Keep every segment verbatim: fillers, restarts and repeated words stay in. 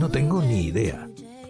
no tengo ni idea.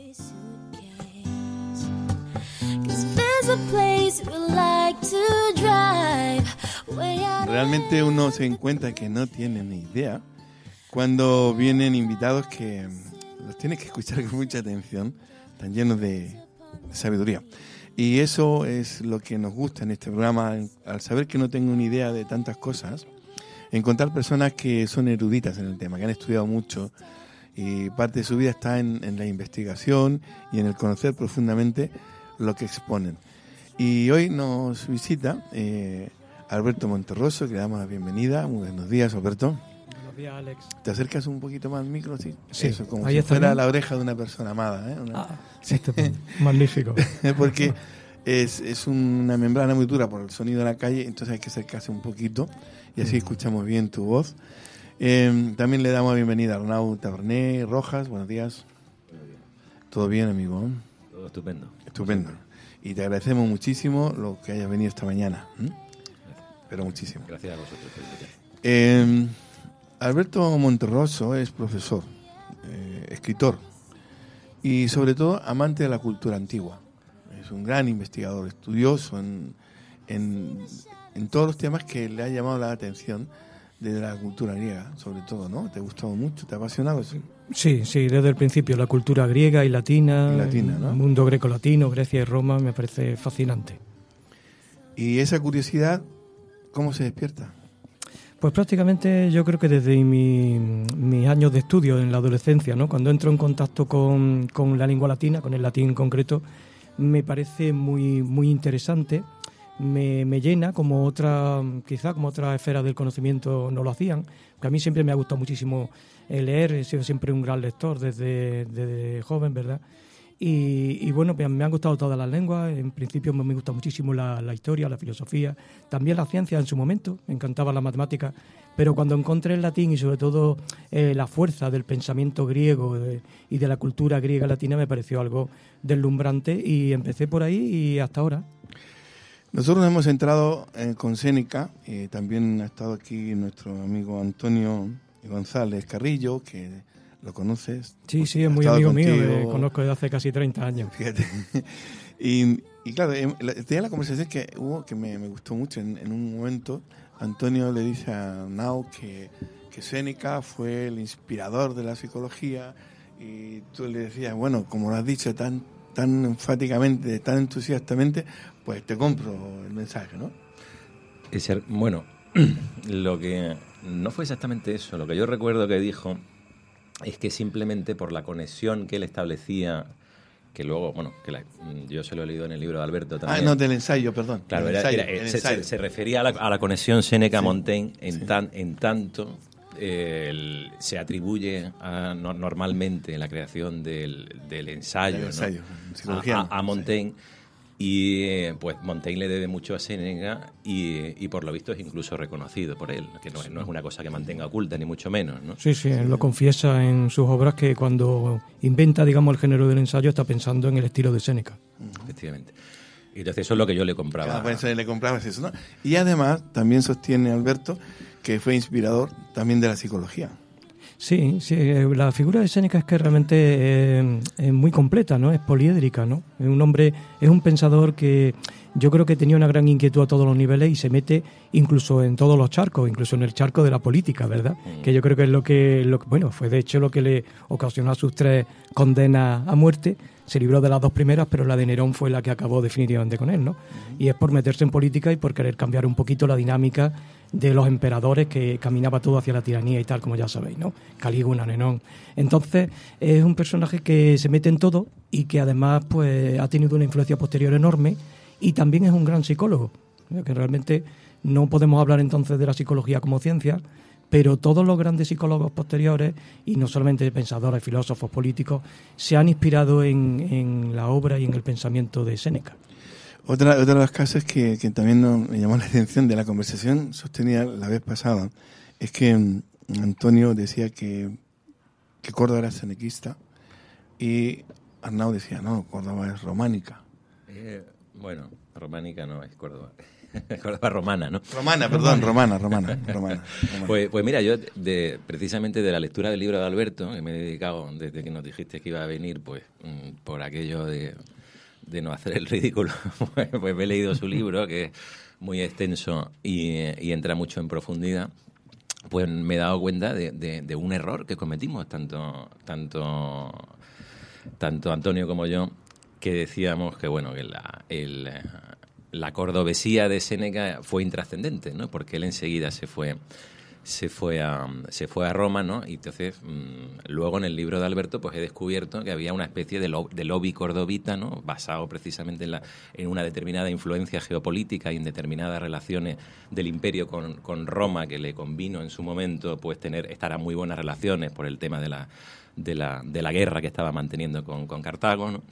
Realmente uno se encuentra que no tiene ni idea cuando vienen invitados que los tienes que escuchar con mucha atención, están llenos de, de sabiduría. Y eso es lo que nos gusta en este programa, al saber que no tengo ni idea de tantas cosas, encontrar personas que son eruditas en el tema, que han estudiado mucho, y parte de su vida está en, en la investigación y en el conocer profundamente lo que exponen. Y hoy nos visita eh, Alberto Monterroso, que le damos la bienvenida. Muy buenos días, Alberto. Buenos días, Alex. ¿Te acercas un poquito más al micro? Sí, sí. Eso, como ahí si está fuera bien. La oreja de una persona amada, ¿eh? Una... Ah, sí. Magnífico. Porque es, es una membrana muy dura por el sonido de la calle, entonces hay que acercarse un poquito y así escuchamos bien tu voz. Eh, también le damos la bienvenida a Arnau Taberné Rojas. Buenos días. Buenos días. ¿Todo bien, amigo? Todo estupendo. Estupendo. Y te agradecemos muchísimo lo que hayas venido esta mañana. ¿Mm? Pero muchísimo. Gracias a vosotros por invitar. Eh, Alberto Monterroso es profesor, eh, escritor y sobre todo amante de la cultura antigua. Es un gran investigador, estudioso en, en, en todos los temas que le ha llamado la atención de la cultura griega, sobre todo, ¿no? ¿Te ha gustado mucho? ¿Te ha apasionado eso? Sí, sí, desde el principio. La cultura griega y latina, Y latina, ¿no? el mundo greco-latino, Grecia y Roma, me parece fascinante. Y esa curiosidad, ¿cómo se despierta? Pues prácticamente yo creo que desde mi, mis años de estudio en la adolescencia, ¿no? Cuando entro en contacto con, con la lengua latina, con el latín en concreto, me parece muy, muy interesante. Me, me llena como otra, quizá como otras esferas del conocimiento no lo hacían, que a mí siempre me ha gustado muchísimo leer, he sido siempre un gran lector desde, desde joven, ¿verdad? Y, y bueno, me, me han gustado todas las lenguas, en principio me, me gusta muchísimo la, la historia, la filosofía, también la ciencia en su momento, me encantaba la matemática, pero cuando encontré el latín y sobre todo eh, la fuerza del pensamiento griego de, y de la cultura griega latina me pareció algo deslumbrante y empecé por ahí y hasta ahora. Nosotros hemos entrado eh, con Séneca, eh, también ha estado aquí nuestro amigo Antonio González Carrillo, que lo conoces. Sí, sí, es muy amigo mío, le conozco desde hace casi treinta años. Fíjate. Y, y claro, eh, tenía la conversación que hubo, que me, me gustó mucho, en, en un momento Antonio le dice a Nau que, que Séneca fue el inspirador de la psicología y tú le decías, bueno, como lo has dicho tan tan enfáticamente, tan entusiastamente, pues te compro el mensaje, ¿no? Ese, bueno, lo que no fue exactamente eso. Lo que yo recuerdo que dijo es que simplemente por la conexión que él establecía, que luego, bueno, que la, yo se lo he leído en el libro de Alberto también. Ah, no, del ensayo, perdón. Claro, era, ensayo, era, era, se, ensayo. Se, se refería a la, a la conexión Séneca-Montaigne en, sí. tan, en tanto... Eh, el, se atribuye a, no, normalmente en la creación del, del ensayo, el ensayo ¿no? a, a, a Montaigne y eh, pues Montaigne le debe mucho a Séneca y, y por lo visto es incluso reconocido por él, que no, no es una cosa que mantenga oculta ni mucho menos, ¿no? Sí, sí, él lo confiesa en sus obras que cuando inventa, digamos, el género del ensayo está pensando en el estilo de Séneca. Uh-huh. Efectivamente. Y entonces eso es lo que yo le compraba. Claro, pues le comprabas eso, ¿no? Y además también sostiene Alberto que fue inspirador también de la psicología. Sí, sí, la figura de Séneca es que realmente eh, es muy completa, ¿no? Es poliédrica, ¿no? Es un hombre, es un pensador que yo creo que tenía una gran inquietud a todos los niveles y se mete incluso en todos los charcos, incluso en el charco de la política, ¿verdad? Mm. Que yo creo que es lo que, lo, bueno, fue de hecho lo que le ocasionó a sus tres condenas a muerte. Se libró de las dos primeras, pero la de Nerón fue la que acabó definitivamente con él, ¿no? Uh-huh. Y es por meterse en política y por querer cambiar un poquito la dinámica de los emperadores, que caminaba todo hacia la tiranía y tal, como ya sabéis, ¿no? Calígula, Nenón. Entonces, es un personaje que se mete en todo y que además pues ha tenido una influencia posterior enorme y también es un gran psicólogo, ¿no? Que realmente no podemos hablar entonces de la psicología como ciencia, pero todos los grandes psicólogos posteriores, y no solamente pensadores, filósofos, políticos, se han inspirado en, en la obra y en el pensamiento de Séneca. Otra, otra de las cosas que, que también nos, me llamó la atención de la conversación sostenida la vez pasada es que um, Antonio decía que, que Córdoba era senequista y Arnau decía, no, Córdoba es románica. Eh, bueno, románica no es Córdoba. Córdoba romana, ¿no? Romana, perdón, romana, romana, romana. romana. Pues, pues mira, yo de, precisamente de la lectura del libro de Alberto, que me he dedicado desde que nos dijiste que iba a venir, pues por aquello de, de no hacer el ridículo, pues, pues me he leído su libro, que es muy extenso y, y entra mucho en profundidad. Pues me he dado cuenta de, de, de un error que cometimos, tanto, tanto, tanto Antonio como yo, que decíamos que bueno que la, el, la cordobesía de Séneca fue intrascendente, ¿no? Porque él enseguida se fue se fue a se fue a Roma, ¿no? Y entonces mmm, luego en el libro de Alberto pues he descubierto que había una especie de, lo, de lobby cordobita, ¿no? Basado precisamente en, la, en una determinada influencia geopolítica y en determinadas relaciones del imperio con, con Roma, que le convino en su momento pues tener estar a muy buenas relaciones por el tema de la de la, de la guerra que estaba manteniendo con, con Cartago, ¿no?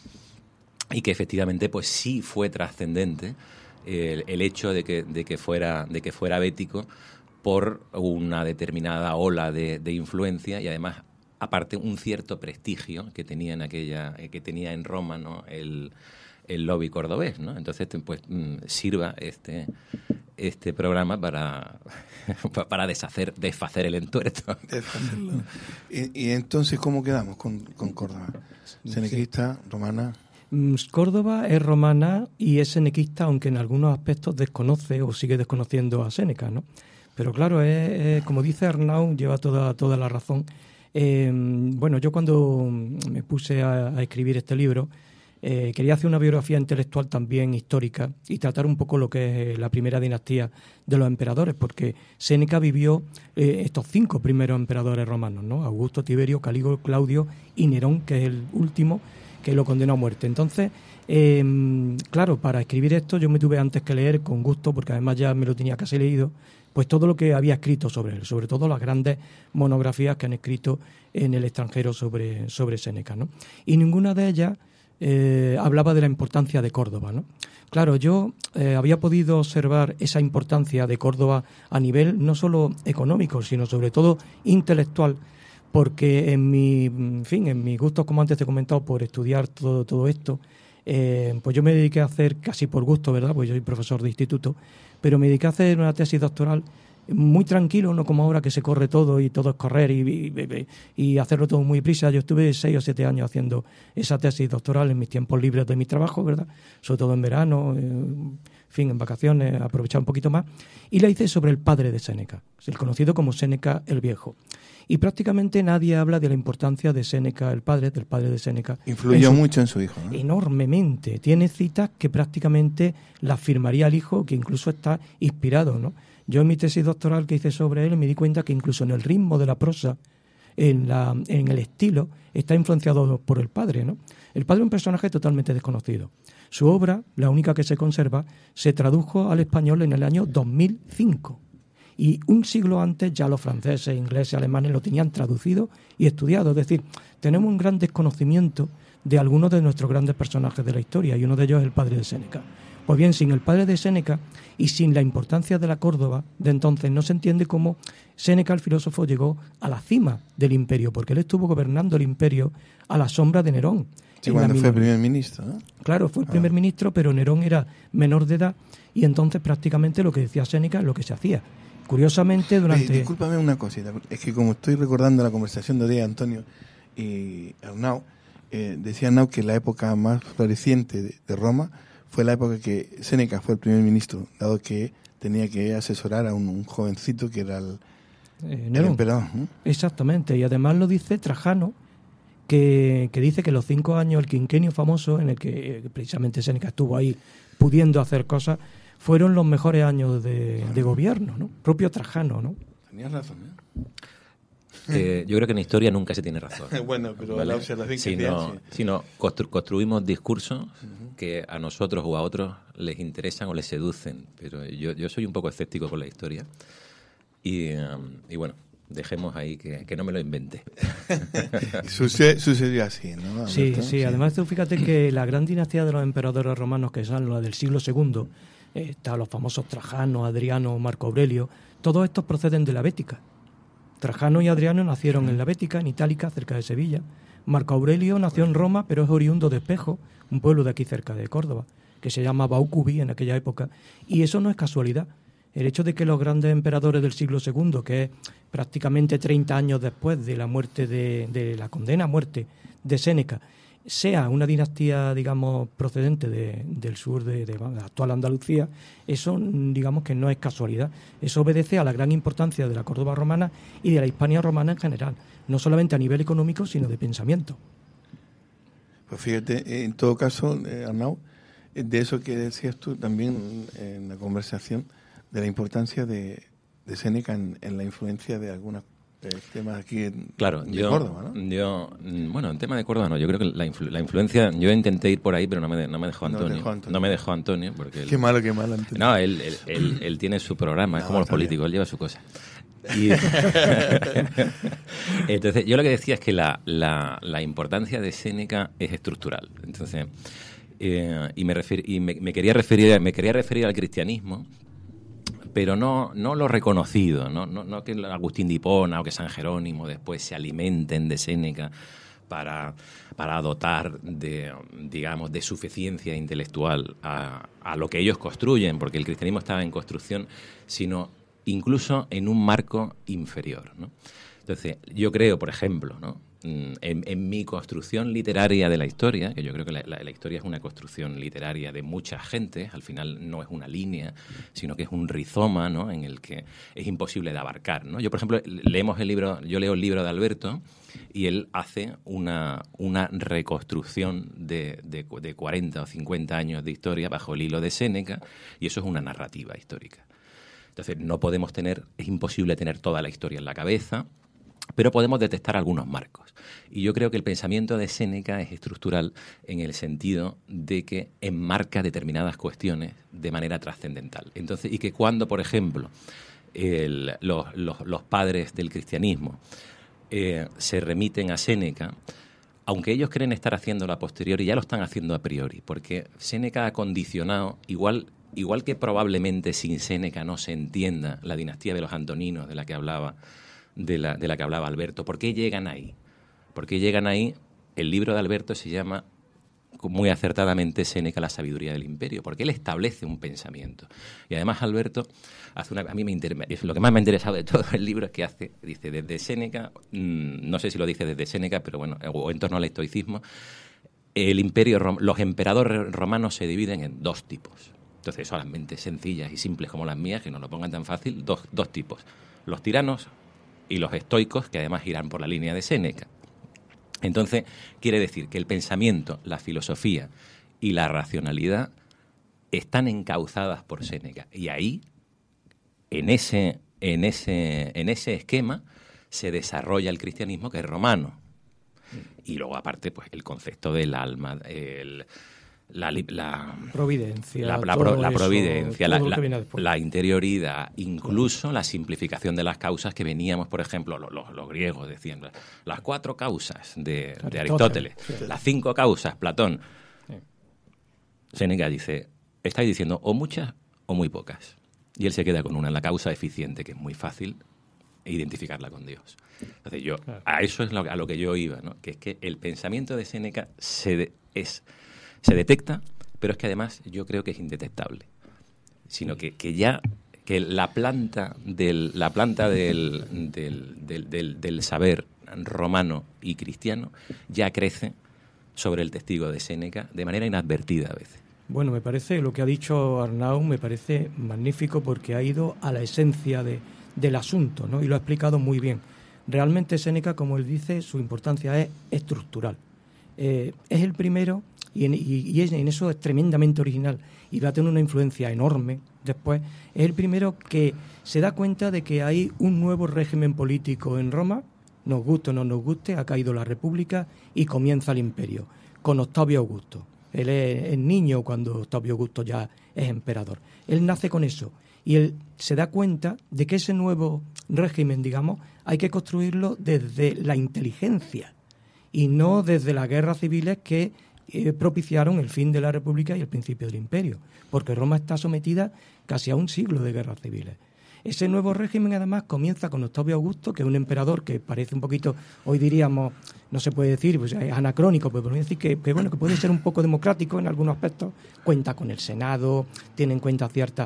Y que efectivamente pues sí fue trascendente el, el hecho de que, de que fuera de que fuera bético por una determinada ola de, de influencia y además aparte un cierto prestigio que tenía en aquella que tenía en Roma, ¿no? el, el lobby cordobés, ¿no? Entonces pues sirva este este programa para para deshacer desfacer el entuerto. Deshacerlo. y, y entonces ¿cómo quedamos con, con Córdoba? Senequista, sí. Romana. Córdoba es romana y es senequista, aunque en algunos aspectos desconoce o sigue desconociendo a Séneca, ¿no? Pero claro, es, es, como dice Arnau, lleva toda, toda la razón. Eh, bueno, yo cuando me puse a, a escribir este libro, eh, quería hacer una biografía intelectual también histórica y tratar un poco lo que es la primera dinastía de los emperadores, porque Séneca vivió eh, estos cinco primeros emperadores romanos, ¿no? Augusto, Tiberio, Calígula, Claudio y Nerón, que es el último, que lo condenó a muerte. Entonces, eh, claro, para escribir esto yo me tuve antes que leer con gusto, porque además ya me lo tenía casi leído, pues todo lo que había escrito sobre él, sobre todo las grandes monografías que han escrito en el extranjero sobre, sobre Séneca, ¿no? Y ninguna de ellas eh, hablaba de la importancia de Córdoba, ¿no? Claro, yo eh, había podido observar esa importancia de Córdoba a nivel no solo económico, sino sobre todo intelectual, porque en mi, en fin, en mis gustos, como antes te he comentado, por estudiar todo, todo esto, eh, pues yo me dediqué a hacer casi por gusto, ¿verdad? Pues yo soy profesor de instituto, pero me dediqué a hacer una tesis doctoral muy tranquilo, no como ahora que se corre todo y todo es correr y, y, y hacerlo todo muy prisa. Yo estuve seis o siete años haciendo esa tesis doctoral en mis tiempos libres de mi trabajo, ¿verdad? Sobre todo en verano, eh, en fin, en vacaciones, aprovechar un poquito más. Y la hice sobre el padre de Séneca, el conocido como Séneca el Viejo. Y prácticamente nadie habla de la importancia de Séneca, el padre, del padre de Séneca. Influyó en su, mucho en su hijo, ¿no? Enormemente. Tiene citas que prácticamente las firmaría el hijo, que incluso está inspirado, ¿no? Yo en mi tesis doctoral que hice sobre él me di cuenta que incluso en el ritmo de la prosa, en, la, en el estilo, está influenciado por el padre, ¿no? El padre es un personaje totalmente desconocido. Su obra, la única que se conserva, se tradujo al español en el año dos mil cinco. Y un siglo antes ya los franceses, ingleses, alemanes lo tenían traducido y estudiado. Es decir, tenemos un gran desconocimiento de algunos de nuestros grandes personajes de la historia, y uno de ellos es el padre de Séneca. Pues bien, sin el padre de Séneca y sin la importancia de la Córdoba de entonces, no se entiende cómo Séneca, el filósofo, llegó a la cima del imperio, porque él estuvo gobernando el imperio a la sombra de Nerón. Sí, cuando fue primer ministro, ¿no? Claro, fue el primer ah. ministro, pero Nerón era menor de edad y entonces prácticamente lo que decía Séneca es lo que se hacía. Curiosamente, durante... Eh, discúlpame una cosita, es que como estoy recordando la conversación de hoy, Antonio y Arnau, eh, decía Arnau que la época más floreciente de, de Roma fue la época que Séneca fue el primer ministro, dado que tenía que asesorar a un, un jovencito que era el, eh, el emperador, ¿no? Exactamente, y además lo dice Trajano, que, que dice que los cinco años, el quinquenio famoso, en el que precisamente Séneca estuvo ahí pudiendo hacer cosas, fueron los mejores años de, de gobierno, ¿no? Propio Trajano, ¿no? Tenías razón, ¿eh? Eh, yo creo que en historia nunca se tiene razón. Bueno, pero ¿vale? la observación si que no, hacía, sí. si no constru- construimos discursos uh-huh. que a nosotros o a otros les interesan o les seducen. Pero yo, yo soy un poco escéptico con la historia. Y, um, y bueno, dejemos ahí que, que no me lo invente. Suce- sucedió así, ¿no? Sí, Alberto? sí, además tú fíjate que la gran dinastía de los emperadores romanos, que son la del siglo segundo, eh, está los famosos Trajano, Adriano, Marco Aurelio, todos estos proceden de la Bética. Trajano y Adriano nacieron en la Bética, en Itálica, cerca de Sevilla. Marco Aurelio nació en Roma, pero es oriundo de Espejo, un pueblo de aquí cerca de Córdoba. que se llama Baucubi en aquella época, y eso no es casualidad. El hecho de que los grandes emperadores del siglo segundo, que es prácticamente treinta años después de la muerte de, de la condena a muerte de Séneca, sea una dinastía, digamos, procedente de, del sur de, de la actual Andalucía, eso, digamos, que no es casualidad. Eso obedece a la gran importancia de la Córdoba romana y de la Hispania romana en general, no solamente a nivel económico, sino de pensamiento. Pues fíjate, en todo caso, eh, Arnau, de eso que decías tú también en la conversación, de la importancia de, de Séneca en, en la influencia de algunos eh, temas aquí en, claro, de yo, Córdoba, ¿no? Yo, bueno, en tema de Córdoba no, yo creo que la, influ, la influencia, yo intenté ir por ahí, pero no me, no me dejó Antonio. No, dejó Antonio. no me dejó Antonio. Porque él, qué malo, qué malo, Antonio. No, él, él, él, él tiene su programa, no, es como los políticos, bien. Él lleva su cosa. Y entonces, yo lo que decía es que la, la, la importancia de Séneca es estructural. Entonces, eh, y, me, refer, y me, me, quería referir, me quería referir al cristianismo, pero no, no lo reconocido, no, no, no que Agustín de Hipona o que San Jerónimo después se alimenten de Séneca para, para dotar de, digamos, de suficiencia intelectual a, a lo que ellos construyen, porque el cristianismo estaba en construcción, sino incluso en un marco inferior, ¿no? Entonces, yo creo, por ejemplo, ¿no? En, en mi construcción literaria de la historia, que yo creo que la, la, la historia es una construcción literaria de muchas gentes, al final no es una línea, sino que es un rizoma, ¿no? En el que es imposible de abarcar, ¿no? Yo, por ejemplo, leemos el libro, yo leo el libro de Alberto y él hace una, una reconstrucción de, de, de cuarenta o cincuenta años de historia bajo el hilo de Séneca, y eso es una narrativa histórica. Entonces, no podemos tener, es imposible tener toda la historia en la cabeza, pero podemos detectar algunos marcos. Y yo creo que el pensamiento de Séneca es estructural en el sentido de que enmarca determinadas cuestiones de manera trascendental. Entonces, y que cuando, por ejemplo, el, los, los, los padres del cristianismo eh, se remiten a Séneca, aunque ellos creen estar haciéndolo a posteriori, ya lo están haciendo a priori, porque Séneca ha condicionado, igual, igual que probablemente sin Séneca no se entienda la dinastía de los Antoninos de la que hablaba De la, de la que hablaba Alberto. ¿Por qué llegan ahí? ¿Por qué llegan ahí? El libro de Alberto se llama muy acertadamente Séneca, la sabiduría del imperio, porque él establece un pensamiento. Y además Alberto hace una... A mí me inter, lo que más me ha interesado de todo el libro es que hace, dice, desde Séneca, mmm, no sé si lo dice desde Séneca, pero bueno, o en torno al estoicismo, el imperio, los emperadores romanos se dividen en dos tipos. Entonces, solamente sencillas y simples como las mías, que no lo pongan tan fácil, dos, dos tipos. Los tiranos y los estoicos, que además irán por la línea de Séneca. Entonces, quiere decir que el pensamiento, la filosofía y la racionalidad están encauzadas por Séneca. Y ahí, en ese, en ese, en ese esquema, se desarrolla el cristianismo, que es romano. Y luego, aparte, pues el concepto del alma, el... La, la providencia, la, la, todo la eso, providencia, todo la, la, la interioridad, incluso claro. La simplificación de las causas que veníamos, por ejemplo, los, los, los griegos decían las cuatro causas de, de Aristóteles, sí. Las cinco causas, Platón. Sí. Séneca dice, estáis diciendo o muchas o muy pocas. Y él se queda con una, la causa eficiente, que es muy fácil identificarla con Dios. Entonces yo, claro. A eso es lo, a lo que yo iba, ¿no? Que es que el pensamiento de Séneca se de, es... se detecta, pero es que además yo creo que es indetectable, sino que, que ya que la planta del la planta del, del, del, del, del saber romano y cristiano ya crece sobre el testigo de Séneca de manera inadvertida a veces. Bueno, me parece, lo que ha dicho Arnau me parece magnífico, porque ha ido a la esencia de, del asunto, ¿no? Y lo ha explicado muy bien. Realmente Séneca, como él dice, su importancia es estructural. Eh, es el primero... Y en, y, y en eso es tremendamente original y va a tener una influencia enorme después. Es el primero que se da cuenta de que hay un nuevo régimen político en Roma, nos guste o no nos guste, ha caído la República y comienza el imperio, con Octavio Augusto. Él es, es niño cuando Octavio Augusto ya es emperador. Él nace con eso y él se da cuenta de que ese nuevo régimen, digamos, hay que construirlo desde la inteligencia y no desde las guerras civiles que Eh, propiciaron el fin de la República y el principio del imperio, porque Roma está sometida casi a un siglo de guerras civiles. Ese nuevo régimen, además, comienza con Octavio Augusto, que es un emperador que parece un poquito, hoy diríamos, no se puede decir, pues es anacrónico, pero podemos decir que, que, bueno, que puede ser un poco democrático en algunos aspectos, cuenta con el Senado, tiene en cuenta ciertas...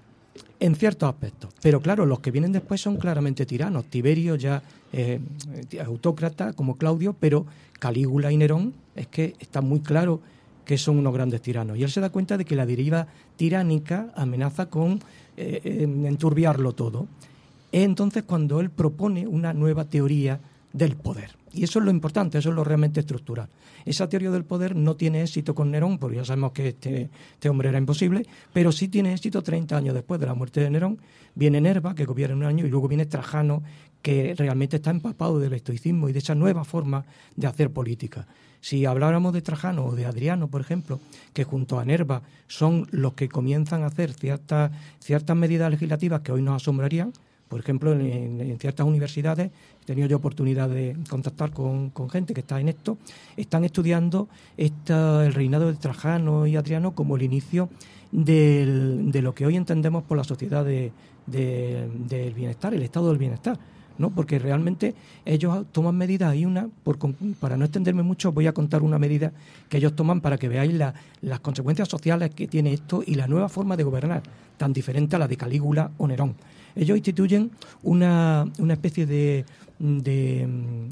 en ciertos aspectos. Pero claro, los que vienen después son claramente tiranos. Tiberio ya eh, autócrata, como Claudio, pero Calígula y Nerón es que está muy claro que son unos grandes tiranos. Y él se da cuenta de que la deriva tiránica amenaza con eh, enturbiarlo todo. Es entonces cuando él propone una nueva teoría del poder. Y eso es lo importante, eso es lo realmente estructural. Esa teoría del poder no tiene éxito con Nerón, porque ya sabemos que este, este hombre era imposible, pero sí tiene éxito treinta años después de la muerte de Nerón. Viene Nerva, que gobierna un año, y luego viene Trajano, que realmente está empapado del estoicismo y de esa nueva forma de hacer política. Si habláramos de Trajano o de Adriano, por ejemplo, que junto a Nerva son los que comienzan a hacer ciertas, ciertas medidas legislativas que hoy nos asombrarían. Por ejemplo, en, en ciertas universidades, he tenido yo oportunidad de contactar con, con gente que está en esto, están estudiando esta, el reinado de Trajano y Adriano como el inicio del, de lo que hoy entendemos por la sociedad de, de, del bienestar, el estado del bienestar, ¿no? Porque realmente ellos toman medidas, y una, por, para no extenderme mucho, voy a contar una medida que ellos toman para que veáis la, las consecuencias sociales que tiene esto y la nueva forma de gobernar, tan diferente a la de Calígula o Nerón. Ellos instituyen una, una especie de, de,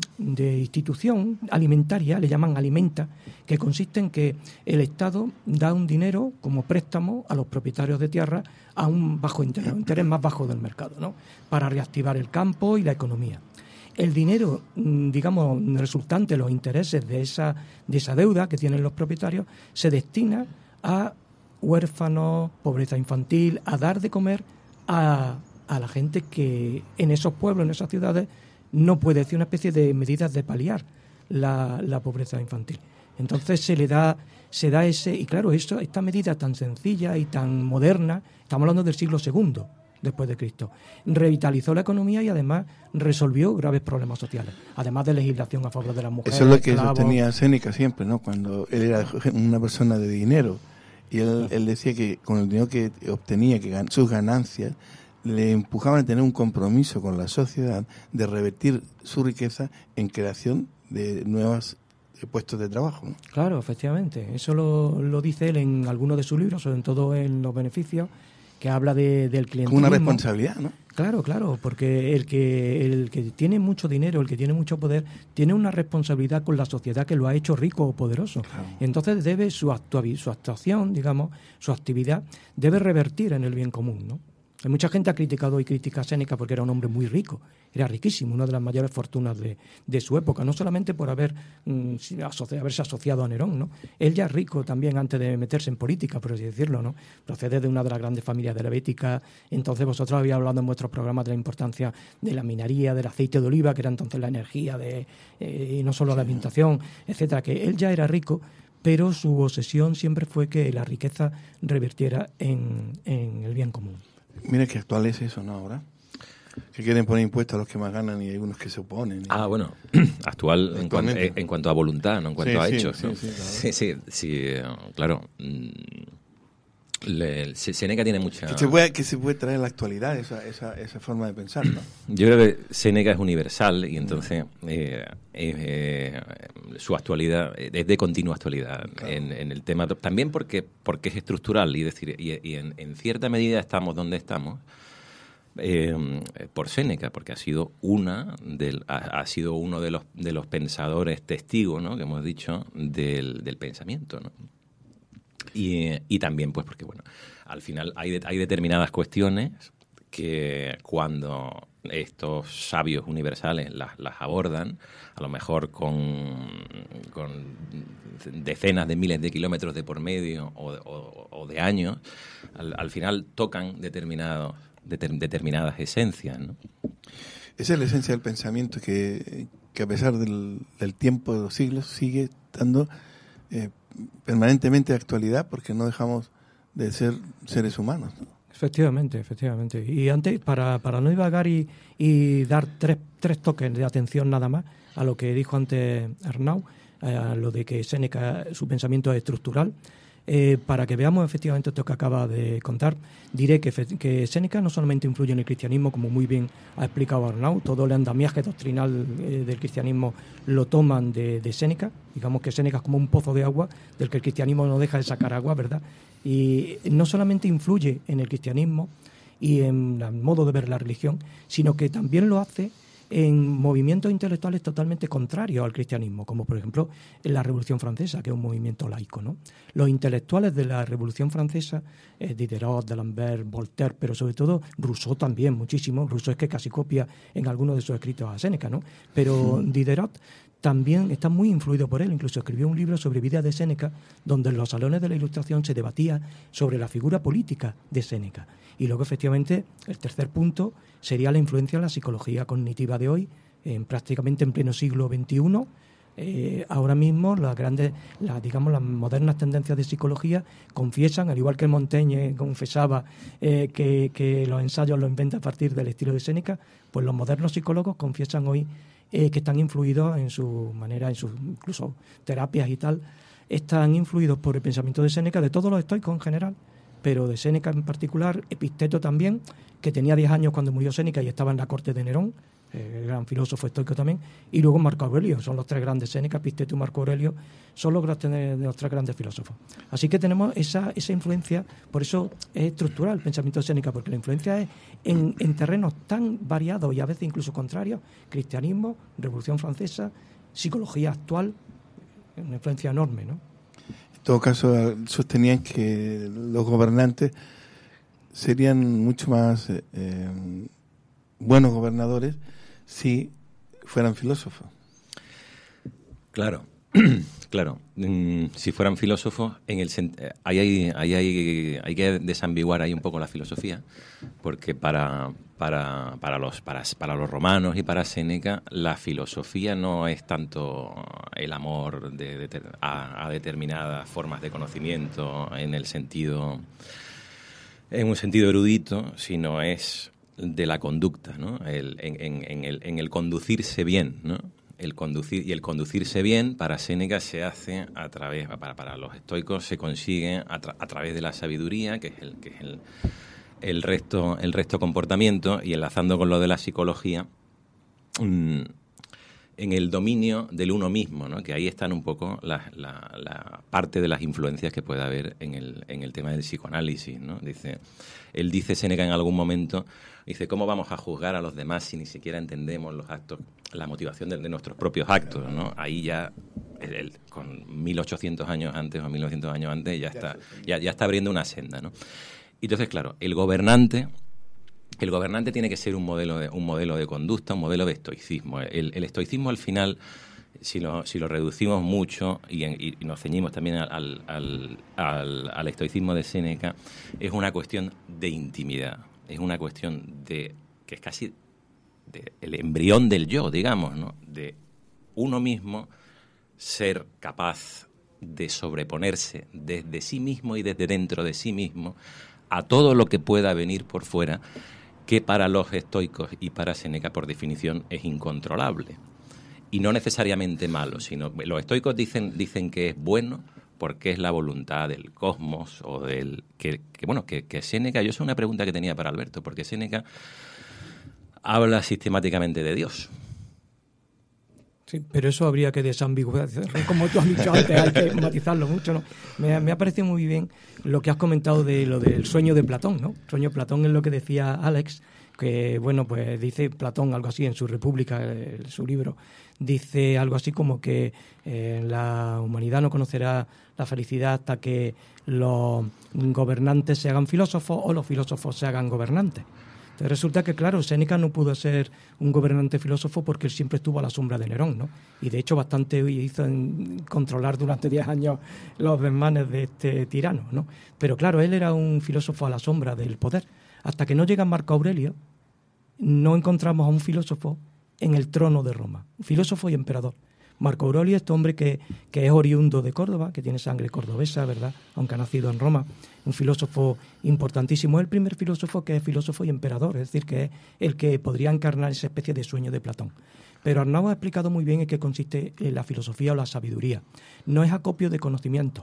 de institución alimentaria, le llaman alimenta, que consiste en que el Estado da un dinero como préstamo a los propietarios de tierra a un bajo interés, un interés más bajo del mercado, ¿no? Para reactivar el campo y la economía. El dinero, digamos, resultante, los intereses de esa, de esa deuda que tienen los propietarios, se destina a huérfanos, pobreza infantil, a dar de comer a... a la gente que en esos pueblos, en esas ciudades, no puede hacer una especie de medidas de paliar la, la pobreza infantil. Entonces se le da, se da ese, y claro, eso, esta medida tan sencilla y tan moderna, estamos hablando del siglo segundo después de Cristo, revitalizó la economía y además resolvió graves problemas sociales, además de legislación a favor de las mujeres. Eso es lo que esclavos. sostenía Séneca siempre, ¿no? Cuando él era una persona de dinero, y él, él decía que con el dinero que obtenía, que gan- sus ganancias, le empujaban a tener un compromiso con la sociedad de revertir su riqueza en creación de nuevos puestos de trabajo, ¿no? Claro, efectivamente. Eso lo, lo dice él en algunos de sus libros, sobre todo en Los beneficios, que habla de, del clientelismo. Como una responsabilidad, ¿no? Claro, claro, porque el que, el que tiene mucho dinero, el que tiene mucho poder, tiene una responsabilidad con la sociedad que lo ha hecho rico o poderoso. Claro. Entonces debe su, actua- su actuación, digamos, su actividad, debe revertir en el bien común, ¿no? Hay mucha gente ha criticado y critica a Séneca porque era un hombre muy rico, era riquísimo, una de las mayores fortunas de, de su época, no solamente por haber mm, asoci- haberse asociado a Nerón, ¿no? Él ya es rico también antes de meterse en política, por así decirlo, ¿no? Procede de una de las grandes familias de la Bética. Entonces vosotros habéis hablado en vuestros programas de la importancia de la minería, del aceite de oliva, que era entonces la energía, de eh, y no solo la alimentación, etcétera, que él ya era rico, pero su obsesión siempre fue que la riqueza revirtiera en, en el bien común. Mira que actual es eso, ¿no? Ahora que quieren poner impuestos a los que más ganan y hay unos que se oponen. Ah, bueno, actual en, cuan, en cuanto a voluntad, no en cuanto sí, a sí, hechos. sí, ¿no? sí, claro. sí, sí, sí, claro. Le, Séneca tiene mucha... Que se puede, que se puede traer en la actualidad esa, esa, esa forma de pensar, ¿no? Yo creo que Séneca es universal y entonces eh, eh, su actualidad es de continua actualidad, claro, en, en el tema. También porque porque es estructural y, decir, y, y en, en cierta medida estamos donde estamos eh, por Séneca, porque ha sido una del, ha, ha sido uno de los de los pensadores testigos, ¿no?, que hemos dicho del, del pensamiento, ¿no? Y, y también, pues, porque, bueno, al final hay, de, hay determinadas cuestiones que cuando estos sabios universales las, las abordan, a lo mejor con, con decenas de miles de kilómetros de por medio o, o, o de años, al, al final tocan determinados, deter, determinadas esencias, ¿no? Esa es la esencia del pensamiento que, que a pesar del, del tiempo de los siglos sigue estando eh, permanentemente de actualidad, porque no dejamos de ser seres humanos, ¿no? Efectivamente, efectivamente. Y antes, para, para no divagar y, y dar tres, tres toques de atención nada más a lo que dijo antes Arnau, a lo de que Séneca, su pensamiento es estructural, Eh, para que veamos efectivamente esto que acaba de contar, diré que, que Séneca no solamente influye en el cristianismo, como muy bien ha explicado Arnau, todo el andamiaje doctrinal eh, del cristianismo lo toman de, de Séneca, digamos que Séneca es como un pozo de agua del que el cristianismo no deja de sacar agua, ¿verdad? Y no solamente influye en el cristianismo y en el modo de ver la religión, sino que también lo hace en movimientos intelectuales totalmente contrarios al cristianismo, como por ejemplo en la Revolución Francesa, que es un movimiento laico, ¿no? Los intelectuales de la Revolución Francesa, eh, Diderot, D'Alembert, Voltaire, pero sobre todo Rousseau también, muchísimo. Rousseau es que casi copia en algunos de sus escritos a Séneca, ¿no? Pero sí. Diderot también está muy influido por él, incluso escribió un libro sobre vida de Séneca, donde en los salones de la Ilustración se debatía sobre la figura política de Séneca. Y luego, efectivamente, el tercer punto sería la influencia en la psicología cognitiva de hoy, en prácticamente en pleno siglo veintiuno. Eh, ahora mismo las grandes, las, digamos, las modernas tendencias de psicología confiesan, al igual que Montaigne confesaba eh, que, que los ensayos los inventa a partir del estilo de Séneca, pues los modernos psicólogos confiesan hoy eh, que están influidos en su manera, en sus incluso terapias y tal, están influidos por el pensamiento de Séneca, de todos los estoicos en general, pero de Séneca en particular, Epicteto también, que tenía diez años cuando murió Séneca y estaba en la corte de Nerón, el gran filósofo estoico también, y luego Marco Aurelio, son los tres grandes, Séneca, Epicteto y Marco Aurelio, son los, los tres grandes filósofos. Así que tenemos esa, esa influencia, por eso es estructural el pensamiento de Séneca, porque la influencia es en, en terrenos tan variados y a veces incluso contrarios, cristianismo, Revolución Francesa, psicología actual, una influencia enorme, ¿no? En todo caso, sostenían que los gobernantes serían mucho más eh, eh, buenos gobernadores si fueran filósofos. Claro, claro. Mm, si fueran filósofos, en el ahí hay, hay, hay, hay que desambiguar ahí un poco la filosofía, porque para para para los para, para los romanos y para Séneca la filosofía no es tanto el amor de, de, a, a determinadas formas de conocimiento en el sentido en un sentido erudito, sino es de la conducta, ¿no? El, en, en, en, el, en el conducirse bien, ¿no? El conducir y el conducirse bien para Séneca se hace a través, para, para los estoicos se consigue a, tra, a través de la sabiduría, que es el que es el, el resto el resto comportamiento, y enlazando con lo de la psicología, mmm, en el dominio del uno mismo, ¿no? Que ahí están un poco la, la, la parte de las influencias que puede haber en el, en el tema del psicoanálisis, ¿no? Dice, él dice, Séneca en algún momento, dice, ¿cómo vamos a juzgar a los demás si ni siquiera entendemos los actos, la motivación de, de nuestros propios actos, ¿no? Ahí ya, él, él, con mil ochocientos años antes o mil novecientos años antes, ya está, ya, ya está abriendo una senda, ¿no? Y entonces, claro, el gobernante... El gobernante tiene que ser un modelo de, un modelo de conducta, un modelo de estoicismo. El, el estoicismo, al final, si lo, si lo reducimos mucho y, en, y nos ceñimos también al, al, al, al estoicismo de Séneca, es una cuestión de intimidad. Es una cuestión de que es casi de, el embrión del yo, digamos, ¿no? De uno mismo ser capaz de sobreponerse desde sí mismo y desde dentro de sí mismo a todo lo que pueda venir por fuera, que para los estoicos y para Séneca, por definición, es incontrolable. Y no necesariamente malo, sino los estoicos dicen, dicen que es bueno porque es la voluntad del cosmos o del... Que, que bueno, que, que Séneca... Yo, es una pregunta que tenía para Alberto, porque Séneca habla sistemáticamente de Dios. Sí, pero eso habría que desambiguar, como tú has dicho antes, hay que matizarlo mucho, ¿no? Me, me ha parecido muy bien lo que has comentado de lo del sueño de Platón, ¿no? El sueño de Platón es lo que decía Alex, que, bueno, pues dice Platón algo así en su República, en su libro, dice algo así como que eh, la humanidad no conocerá la felicidad hasta que los gobernantes se hagan filósofos o los filósofos se hagan gobernantes. Entonces resulta que, claro, Séneca no pudo ser un gobernante filósofo porque él siempre estuvo a la sombra de Nerón, ¿no? Y de hecho bastante hizo en controlar durante diez años los desmanes de este tirano, ¿no? Pero claro, él era un filósofo a la sombra del poder. Hasta que no llega Marco Aurelio, no encontramos a un filósofo en el trono de Roma, un filósofo y emperador. Marco Aurelio, este hombre que, que es oriundo de Córdoba, que tiene sangre cordobesa, ¿verdad?, aunque ha nacido en Roma, un filósofo importantísimo, es el primer filósofo que es filósofo y emperador, es decir, que es el que podría encarnar esa especie de sueño de Platón. Pero Arnau ha explicado muy bien en qué consiste la filosofía o la sabiduría. No es acopio de conocimiento,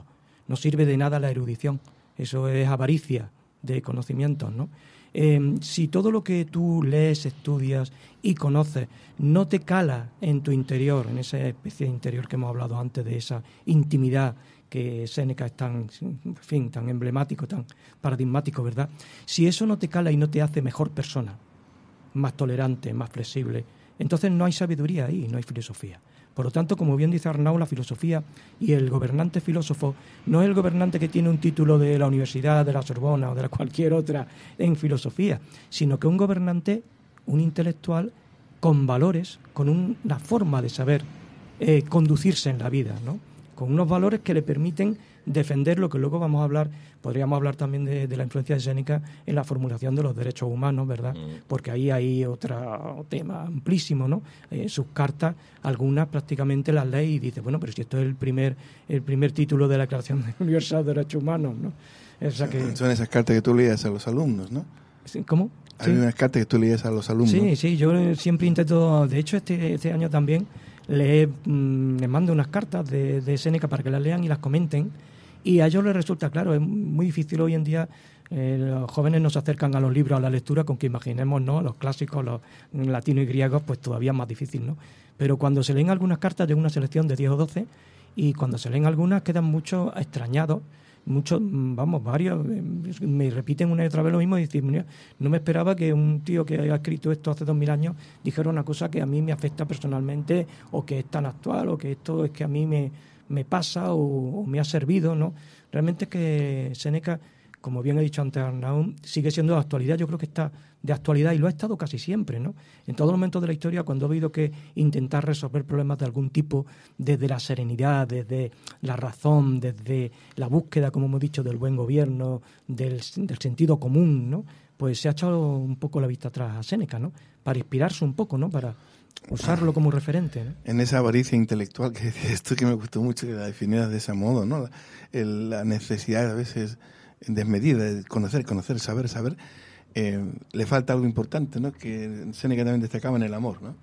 No sirve de nada la erudición. Eso es avaricia de conocimientos, ¿no? Eh, si todo lo que tú lees, estudias y conoces no te cala en tu interior, en esa especie de interior que hemos hablado antes, de esa intimidad que Séneca es tan, en fin, tan emblemático, tan paradigmático, ¿verdad? Si eso no te cala y no te hace mejor persona, más tolerante, más flexible, entonces no hay sabiduría ahí, no hay filosofía. Por lo tanto, como bien dice Arnau, la filosofía y el gobernante filósofo no es el gobernante que tiene un título de la Universidad de la Sorbona o de la cualquier otra en filosofía, sino que un gobernante, un intelectual con valores, con un, una forma de saber eh, conducirse en la vida, ¿no? Con unos valores que le permiten defender lo que luego vamos a hablar. Podríamos hablar también de, de la influencia de Séneca en la formulación de los derechos humanos, ¿verdad? Mm. Porque ahí hay otro tema amplísimo, ¿no? Eh, sus cartas, algunas prácticamente las lee y dice, bueno, pero si esto es el primer el primer título de la Declaración Universal de Derechos Humanos, ¿no? O sea que... Son esas cartas que tú leías a los alumnos, ¿no? ¿Cómo? Hay ¿Sí? unas cartas que tú leías a los alumnos. Sí, sí, yo siempre intento, de hecho este, este año también les, mmm, les mando unas cartas de, de Séneca para que las lean y las comenten, y a ellos les resulta claro, es muy difícil hoy en día, eh, los jóvenes no se acercan a los libros, a la lectura, con que imaginemos, ¿no? Los clásicos, los latinos y griegos, pues todavía es más difícil, ¿no? Pero cuando se leen algunas cartas de una selección de diez o doce, y cuando se leen algunas quedan muchos extrañados, muchos, vamos, varios, me repiten una y otra vez lo mismo y dicen, mira, no me esperaba que un tío que haya escrito esto hace dos mil años dijera una cosa que a mí me afecta personalmente, o que es tan actual, o que esto es que a mí me, me pasa o, o me ha servido, ¿no? Realmente es que Séneca, como bien he dicho antes Arnau, sigue siendo de actualidad. Yo creo que está de actualidad y lo ha estado casi siempre, ¿no? En todos los momentos de la historia, cuando ha habido que intentar resolver problemas de algún tipo, desde la serenidad, desde la razón, desde la búsqueda, como hemos dicho, del buen gobierno, del, del sentido común, ¿no? Pues se ha echado un poco la vista atrás a Séneca, ¿no? Para inspirarse un poco, ¿no? Para usarlo como referente, ¿no? En esa avaricia intelectual que decías tú, que me gustó mucho que la definieras de ese modo, ¿no? La, el, la necesidad a veces desmedida de conocer, conocer, saber, saber. Eh, le falta algo importante, ¿no? Que Séneca también destacaba en el amor, ¿no?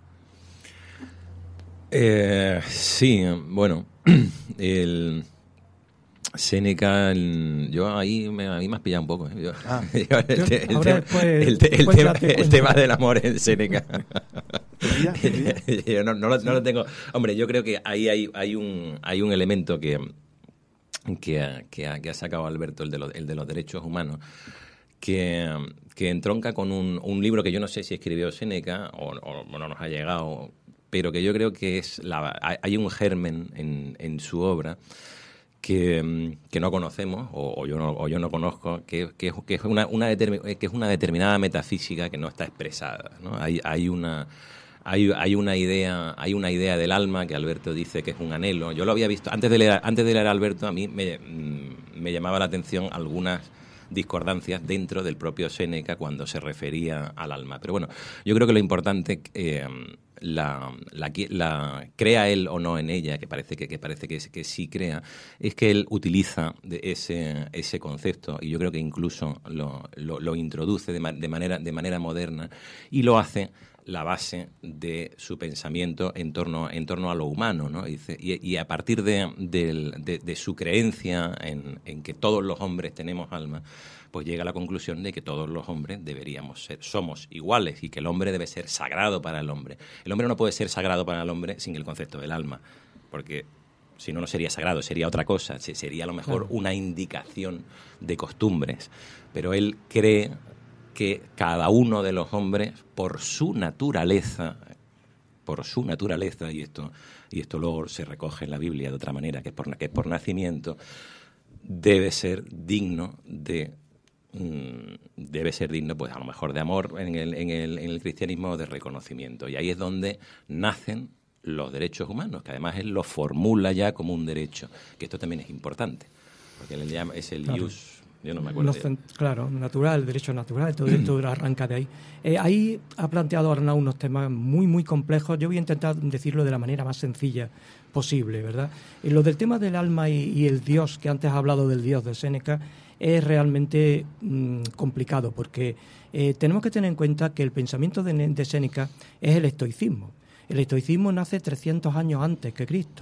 Eh, sí, bueno, el Séneca, el, yo ahí me, a mí me has pillado un poco. ¿eh? Yo, ah, yo, el, el, te, el, después, el, te, el, tema, el tema del amor en Séneca. yo no, no, lo, no lo tengo. Hombre, yo creo que ahí hay, hay un hay un elemento que que, que, ha, que ha sacado Alberto, el de, lo, el de los derechos humanos, que, que entronca con un, un libro que yo no sé si escribió Séneca o, o no nos ha llegado, pero que yo creo que es la, hay un germen en, en su obra que, que no conocemos o, o, yo no, o yo no conozco, que, que, que, es una, una determin, que es una determinada metafísica que no está expresada, ¿no? Hay, hay una... Hay, hay una idea, hay una idea del alma que Alberto dice que es un anhelo. Yo lo había visto antes de leer, antes de leer a Alberto, a mí me, me llamaba la atención algunas discordancias dentro del propio Séneca cuando se refería al alma. Pero bueno, yo creo que lo importante, eh, la, la, la crea él o no en ella, que parece que, que parece que, que sí crea, es que él utiliza de ese, ese concepto, y yo creo que incluso lo, lo, lo introduce de, ma, de manera de manera moderna, y lo hace la base de su pensamiento en torno, en torno a lo humano, ¿no? Y, y a partir de, de, de, de su creencia en, en que todos los hombres tenemos alma, pues llega a la conclusión de que todos los hombres deberíamos ser, somos iguales, y que el hombre debe ser sagrado para el hombre. El hombre no puede ser sagrado para el hombre sin el concepto del alma, porque si no, no sería sagrado, sería otra cosa, sería a lo mejor una indicación de costumbres. Pero él cree que cada uno de los hombres, por su naturaleza, por su naturaleza, y esto, y esto luego se recoge en la Biblia de otra manera, que es por, que es por nacimiento, debe ser digno de, mmm, debe ser digno, pues a lo mejor de amor en el, en el, en el cristianismo, de reconocimiento. Y ahí es donde nacen los derechos humanos, que además él lo formula ya como un derecho, que esto también es importante, porque él llama, es el claro. ius. Yo no me acuerdo. No, claro, natural, derecho natural, todo esto arranca de ahí. Eh, ahí ha planteado Arnau unos temas muy, muy complejos. Yo voy a intentar decirlo de la manera más sencilla posible, ¿verdad? Eh, lo del tema del alma y, y el Dios, que antes ha hablado del Dios de Séneca, es realmente mmm, complicado, porque eh, tenemos que tener en cuenta que el pensamiento de, de Séneca es el estoicismo. El estoicismo nace trescientos años antes que Cristo.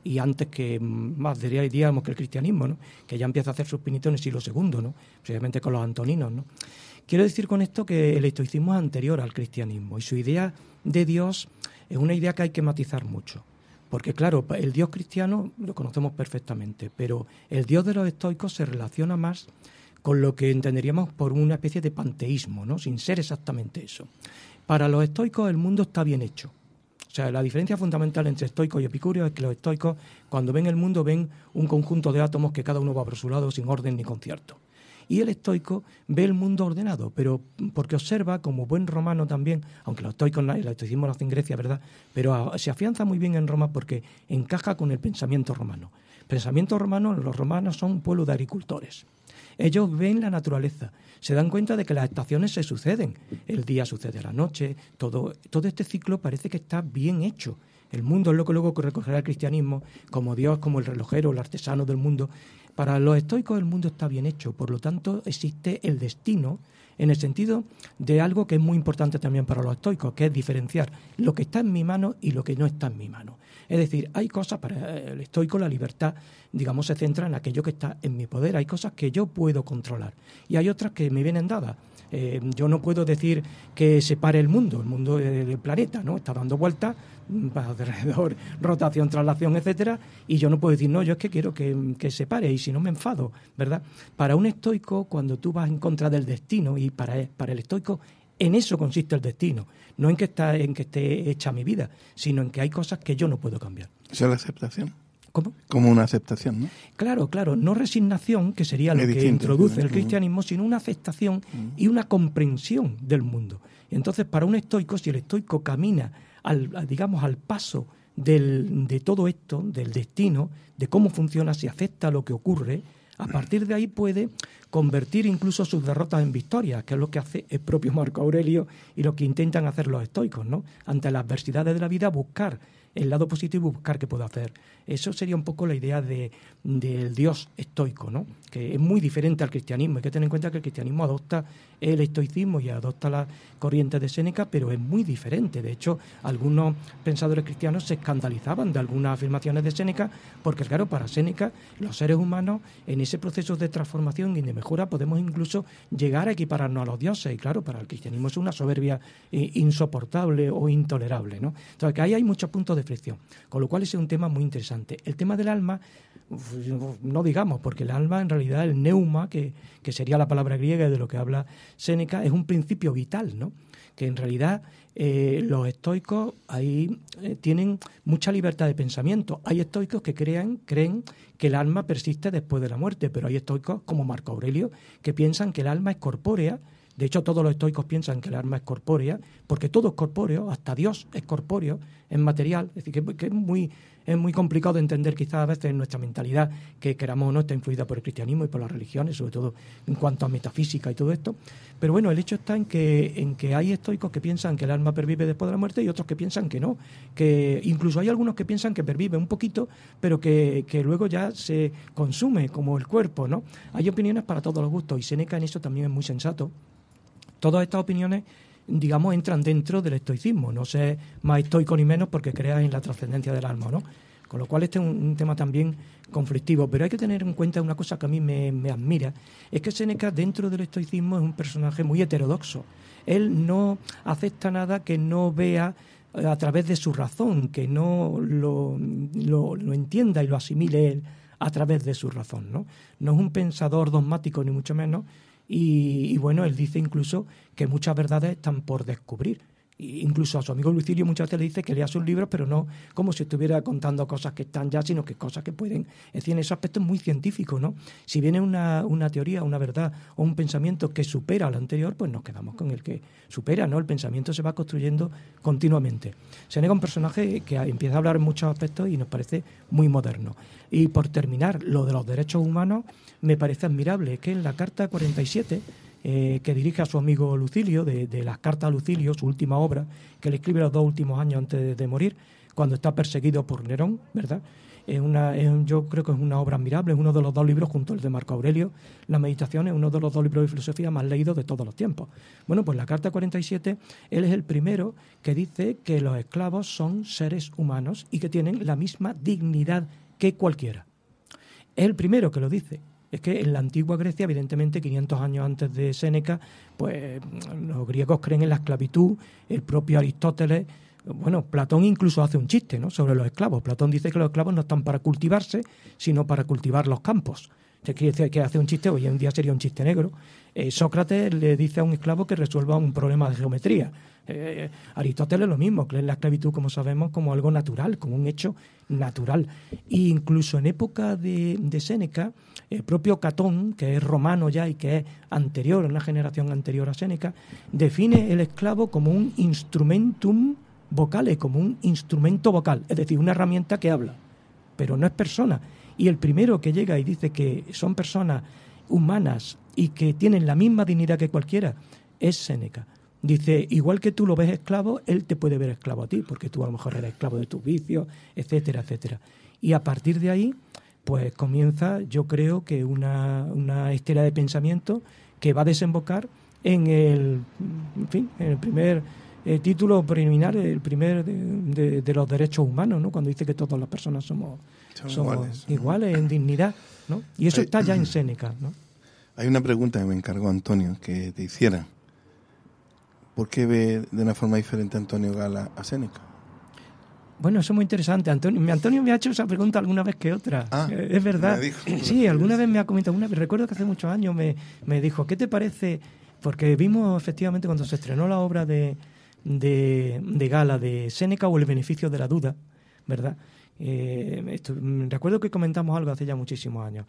y antes que más diríamos que el cristianismo, ¿no? Que ya empieza a hacer sus pinitos en el siglo segundo, ¿no? Precisamente con los antoninos, ¿no? Quiero decir con esto que el estoicismo es anterior al cristianismo y su idea de Dios es una idea que hay que matizar mucho. Porque claro, el Dios cristiano lo conocemos perfectamente, pero el Dios de los estoicos se relaciona más con lo que entenderíamos por una especie de panteísmo, ¿no? Sin ser exactamente eso. Para los estoicos el mundo está bien hecho. O sea, la diferencia fundamental entre estoicos y epicúreos es que los estoicos, cuando ven el mundo, ven un conjunto de átomos que cada uno va por su lado sin orden ni concierto. Y el estoico ve el mundo ordenado, pero porque observa, como buen romano también, aunque los estoicos, el estoicismo nace en Grecia, ¿verdad? Pero se afianza muy bien en Roma porque encaja con el pensamiento romano. Pensamiento romano, los romanos son un pueblo de agricultores. Ellos ven la naturaleza, se dan cuenta de que las estaciones se suceden. El día sucede a la noche, todo, todo este ciclo parece que está bien hecho. El mundo es lo que luego recogerá el cristianismo, como Dios, como el relojero, el artesano del mundo. Para los estoicos el mundo está bien hecho, por lo tanto existe el destino en el sentido de algo que es muy importante también para los estoicos, que es diferenciar lo que está en mi mano y lo que no está en mi mano. Es decir, hay cosas, para el estoico la libertad, digamos, se centra en aquello que está en mi poder. Hay cosas que yo puedo controlar y hay otras que me vienen dadas. Eh, yo no puedo decir que se pare el mundo, el mundo del planeta, ¿no? Está dando vueltas, alrededor, rotación, traslación, etcétera, y yo no puedo decir, no, yo es que quiero que, que se pare, y si no me enfado, ¿verdad? Para un estoico, cuando tú vas en contra del destino, y para, para el estoico, en eso consiste el destino, no en que, está, en que esté hecha mi vida, sino en que hay cosas que yo no puedo cambiar. Eso es la aceptación. ¿Cómo? Como una aceptación, ¿no? Claro, claro, no resignación, que sería lo es que distinto, introduce ¿no? el cristianismo, sino una aceptación uh-huh. y una comprensión del mundo. Entonces, para un estoico, si el estoico camina, al, digamos, al paso del, de todo esto, del destino, de cómo funciona, si acepta lo que ocurre, a partir de ahí puede convertir incluso sus derrotas en victorias, que es lo que hace el propio Marco Aurelio y lo que intentan hacer los estoicos, ¿no? Ante las adversidades de la vida, buscar el lado positivo y buscar qué puedo hacer. Eso sería un poco la idea de, del Dios estoico, ¿no? Que es muy diferente al cristianismo. Hay que tener en cuenta que el cristianismo adopta el estoicismo y adopta la corriente de Séneca, pero es muy diferente. De hecho, algunos pensadores cristianos se escandalizaban de algunas afirmaciones de Séneca, porque claro, para Séneca, los seres humanos, en ese proceso de transformación y de mejora, podemos incluso llegar a equipararnos a los dioses. Y claro, para el cristianismo es una soberbia eh, insoportable o intolerable, ¿no? Entonces, que ahí hay muchos puntos de fricción, con lo cual ese es un tema muy interesante. El tema del alma, no digamos, porque el alma en realidad, el neuma, que, que sería la palabra griega de lo que habla Séneca, es un principio vital, ¿no? Que en realidad eh, los estoicos ahí eh, tienen mucha libertad de pensamiento. Hay estoicos que crean, creen que el alma persiste después de la muerte, pero hay estoicos como Marco Aurelio que piensan que el alma es corpórea. De hecho, todos los estoicos piensan que el alma es corpórea, porque todo es corpóreo, hasta Dios es corpóreo, es material. Es decir, que, que es muy es muy complicado de entender quizás a veces en nuestra mentalidad, que queramos o no, está influida por el cristianismo y por las religiones, sobre todo en cuanto a metafísica y todo esto. Pero bueno, el hecho está en que, en que hay estoicos que piensan que el alma pervive después de la muerte y otros que piensan que no. Que incluso hay algunos que piensan que pervive un poquito, pero que, que luego ya se consume como el cuerpo, ¿no? Hay opiniones para todos los gustos y Séneca en eso también es muy sensato. Todas estas opiniones, digamos, entran dentro del estoicismo. No sé más estoico ni menos porque creas en la trascendencia del alma, ¿no? Con lo cual este es un, un tema también conflictivo. Pero hay que tener en cuenta una cosa que a mí me, me admira, es que Séneca dentro del estoicismo es un personaje muy heterodoxo. Él no acepta nada que no vea a través de su razón, que no lo, lo, lo entienda y lo asimile él a través de su razón, ¿no? No es un pensador dogmático ni mucho menos. Y, y bueno, él dice incluso que muchas verdades están por descubrir. Y incluso a su amigo Lucilio muchas veces le dice que lea sus libros, pero no como si estuviera contando cosas que están ya, sino que cosas que pueden. Es decir, en ese aspecto es muy científico, ¿no? Si viene una, una teoría, una verdad o un pensamiento que supera al anterior, pues nos quedamos con el que supera, ¿no? El pensamiento se va construyendo continuamente. Séneca es un personaje que empieza a hablar en muchos aspectos y nos parece muy moderno. Y por terminar, lo de los derechos humanos me parece admirable, que en la Carta cuarenta y siete, eh, que dirige a su amigo Lucilio, de, de las Cartas a Lucilio, su última obra, que le escribe los dos últimos años antes de, de morir, cuando está perseguido por Nerón, ¿verdad? es una, es, yo creo que es una obra admirable, es uno de los dos libros, junto al de Marco Aurelio, La Meditación, es uno de los dos libros de filosofía más leídos de todos los tiempos. Bueno, pues la Carta cuarenta y siete, él es el primero que dice que los esclavos son seres humanos y que tienen la misma dignidad que cualquiera. Es el primero que lo dice. Es que en la antigua Grecia, evidentemente, quinientos años antes de Séneca, pues los griegos creen en la esclavitud, el propio Aristóteles, bueno, Platón incluso hace un chiste, ¿no?, sobre los esclavos. Platón dice que los esclavos no están para cultivarse, sino para cultivar los campos. Se quiere decir que hace un chiste, hoy en día sería un chiste negro. Eh, Sócrates le dice a un esclavo que resuelva un problema de geometría. Eh, Aristóteles lo mismo, cree en la esclavitud, como sabemos, como algo natural, como un hecho natural. E incluso en época de, de Séneca, el propio Catón, que es romano ya y que es anterior, una generación anterior a Séneca, define el esclavo como un instrumentum vocale, como un instrumento vocal, es decir, una herramienta que habla, pero no es persona. Y el primero que llega y dice que son personas humanas y que tienen la misma dignidad que cualquiera es Séneca. Dice, igual que tú lo ves esclavo, él te puede ver esclavo a ti, porque tú a lo mejor eres esclavo de tus vicios, etcétera, etcétera. Y a partir de ahí, pues comienza, yo creo que una, una estela de pensamiento que va a desembocar en el, en fin, en el primer eh, título preliminar, el primer de, de, de los derechos humanos, ¿no?, cuando dice que todas las personas somos, Son somos iguales. iguales en dignidad, ¿no? Y eso Hay, está ya en Séneca, ¿no? Hay una pregunta que me encargó Antonio que te hiciera. ¿Por qué ve de una forma diferente Antonio Gala a Séneca? Bueno, eso es muy interesante. Antonio, Antonio me ha hecho esa pregunta alguna vez que otra. Ah, eh, es verdad. me dijo. Sí, alguna vez me ha comentado. Una vez, recuerdo que hace muchos años me, me dijo, ¿qué te parece? Porque vimos efectivamente cuando se estrenó la obra de, de, de Gala, de Séneca o El beneficio de la duda, ¿verdad? Eh, esto, recuerdo que comentamos algo hace ya muchísimos años.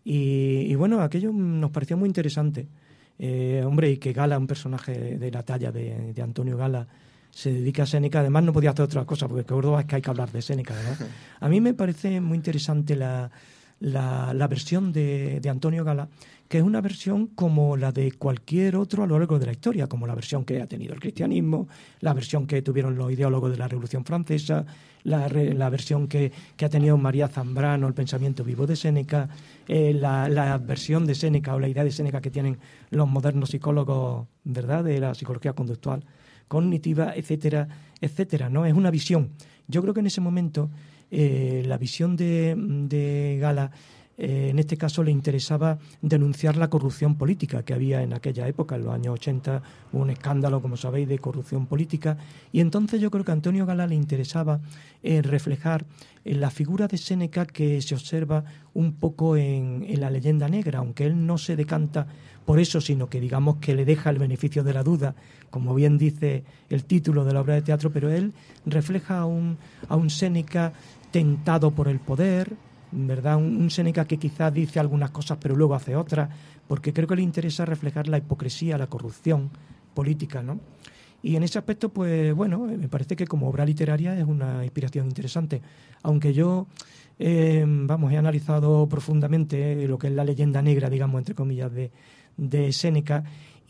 Y, y bueno, aquello nos pareció muy interesante. Eh, hombre, y que Gala, un personaje de la talla de, de Antonio Gala, se dedica a Séneca. Además no podía hacer otra cosa, porque Córdoba es que hay que hablar de Séneca, ¿verdad? A mí me parece muy interesante la, la, la versión de, de Antonio Gala, que es una versión como la de cualquier otro a lo largo de la historia, como la versión que ha tenido el cristianismo, la versión que tuvieron los ideólogos de la Revolución Francesa, la, la versión que, que ha tenido María Zambrano, el pensamiento vivo de Séneca, eh, la, la versión de Séneca o la idea de Séneca que tienen los modernos psicólogos, ¿verdad?, de la psicología conductual, cognitiva, etcétera, etcétera, ¿no? Es una visión. Yo creo que en ese momento eh, la visión de, de Gala, eh, en este caso le interesaba denunciar la corrupción política que había en aquella época, en los años ochenta, hubo un escándalo, como sabéis, de corrupción política, y entonces yo creo que a Antonio Gala le interesaba eh, reflejar en la figura de Séneca que se observa un poco en, en la leyenda negra, aunque él no se decanta por eso, sino que digamos que le deja el beneficio de la duda, como bien dice el título de la obra de teatro, pero él refleja a un, a un Séneca tentado por el poder, ¿verdad? Un, un Séneca que quizás dice algunas cosas pero luego hace otras, porque creo que le interesa reflejar la hipocresía, la corrupción política, ¿no? Y en ese aspecto, pues bueno, me parece que como obra literaria es una inspiración interesante, aunque yo, eh, vamos, he analizado profundamente lo que es la leyenda negra, digamos, entre comillas, de, de Séneca,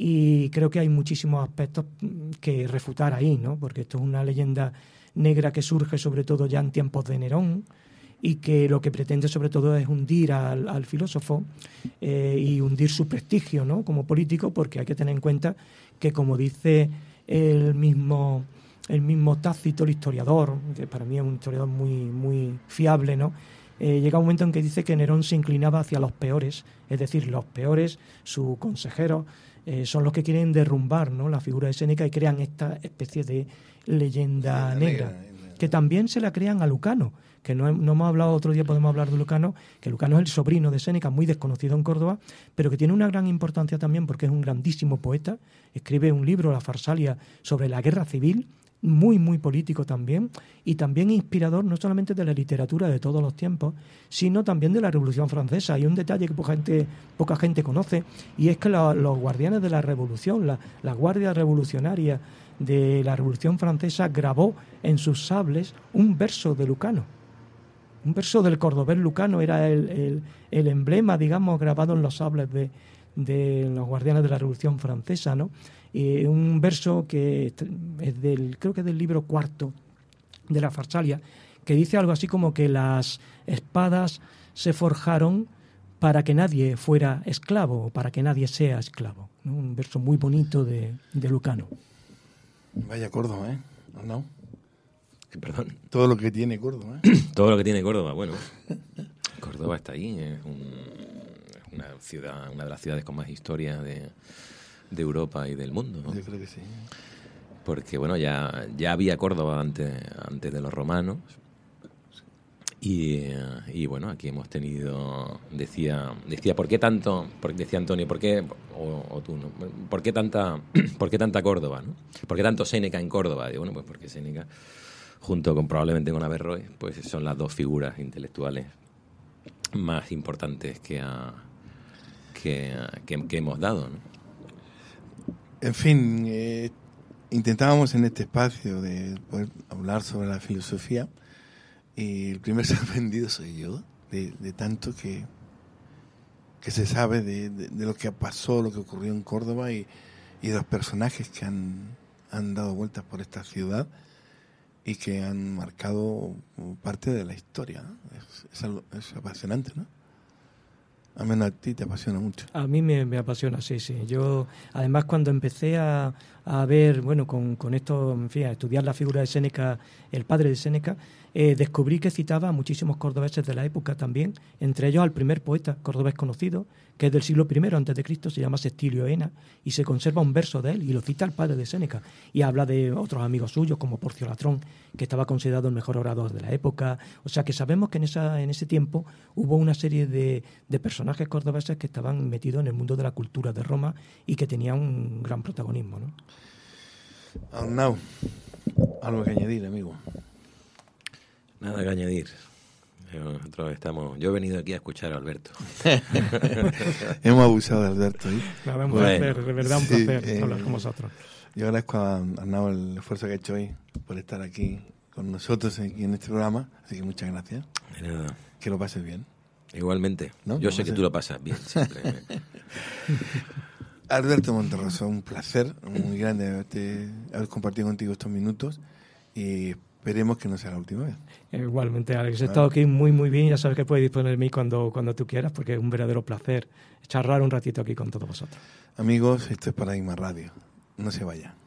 y creo que hay muchísimos aspectos que refutar ahí, ¿no? Porque esto es una leyenda negra que surge sobre todo ya en tiempos de Nerón, y que lo que pretende sobre todo es hundir al, al filósofo eh, y hundir su prestigio, ¿no?, como político, porque hay que tener en cuenta que, como dice el mismo el mismo Tácito, el historiador, que para mí es un historiador muy muy fiable, ¿no?, eh, llega un momento en que dice que Nerón se inclinaba hacia los peores, es decir, los peores, sus consejeros, eh, son los que quieren derrumbar, ¿no?, la figura de Séneca y crean esta especie de leyenda sí, negra, negra, que también se la crean a Lucano, que no, no hemos hablado, otro día podemos hablar de Lucano, que Lucano es el sobrino de Séneca, muy desconocido en Córdoba, pero que tiene una gran importancia también porque es un grandísimo poeta, escribe un libro, La Farsalia, sobre la guerra civil, muy, muy político también, y también inspirador no solamente de la literatura de todos los tiempos, sino también de la Revolución Francesa. Hay un detalle que poca gente, poca gente conoce, y es que la, los guardianes de la Revolución, la, la Guardia Revolucionaria de la Revolución Francesa, grabó en sus sables un verso de Lucano. Un verso del cordobés Lucano era el, el, el emblema, digamos, grabado en los sables de, de los guardianes de la Revolución Francesa, ¿no? Y un verso que es del, creo que es del libro cuarto de la Farsalia, que dice algo así como que las espadas se forjaron para que nadie fuera esclavo, o para que nadie sea esclavo, ¿no? Un verso muy bonito de, de Lucano. Vaya Córdoba, ¿eh? ¿No? Perdón. Todo lo que tiene Córdoba, ¿eh? Todo lo que tiene Córdoba, bueno. Córdoba está ahí, es, un, es una ciudad, una de las ciudades con más historia de, de Europa y del mundo, ¿no? Yo creo que sí. Porque, bueno, ya, ya había Córdoba antes, antes de los romanos. Y, y bueno, aquí hemos tenido, decía, decía ¿por qué tanto? Por, decía Antonio, ¿por qué, o, o tú, ¿no? ¿Por qué tanta, por qué tanta Córdoba, ¿no? ¿Por qué tanto Séneca en Córdoba? Digo, bueno, pues porque Séneca, junto con probablemente con Averroes, pues son las dos figuras intelectuales más importantes que, ha, que, que, que hemos dado, ¿no? En fin, eh, intentábamos en este espacio de poder hablar sobre la filosofía. Y el primer sorprendido soy yo, de, de tanto que, que se sabe de, de, de lo que pasó, lo que ocurrió en Córdoba y, y de los personajes que han, han dado vueltas por esta ciudad y que han marcado parte de la historia, ¿no? Es, es, algo, es apasionante, ¿no? A menos a ti te apasiona mucho. A mí me, me apasiona, sí, sí. Yo, además, cuando empecé a, a ver, bueno, con, con esto, en fin, a estudiar la figura de Séneca, el padre de Séneca, eh, descubrí que citaba a muchísimos cordobeses de la época también, entre ellos al primer poeta cordobés conocido, que es del siglo primero antes de Cristo, se llama Sextilio Ena, y se conserva un verso de él, y lo cita el padre de Séneca, y habla de otros amigos suyos, como Porcio Latrón, que estaba considerado el mejor orador de la época. O sea que sabemos que en esa en ese tiempo hubo una serie de, de personajes cordobeses que estaban metidos en el mundo de la cultura de Roma y que tenían un gran protagonismo, ¿no? Arnau, algo que añadir, amigo. Nada que añadir. Nosotros estamos, yo he venido aquí a escuchar a Alberto. Hemos abusado de Alberto, ¿eh? Nada, un Bueno, placer, de verdad un sí, placer eh, hablar con vosotros. Yo agradezco a Arnau el esfuerzo que ha hecho hoy por estar aquí con nosotros aquí en este programa, así que muchas gracias. De nada. Que lo pases bien. Igualmente. ¿No? Yo ¿Lo sé que pases? tú lo pasas bien siempre. Alberto Monterroso, un placer muy grande haberte, haber compartido contigo estos minutos y esperemos que no sea la última vez. Igualmente, Alex, he estado aquí muy, muy bien. Ya sabes que puedes disponer de mí cuando, cuando tú quieras, porque es un verdadero placer charlar un ratito aquí con todos vosotros. Amigos, esto es Paradigma Radio. No se vayan.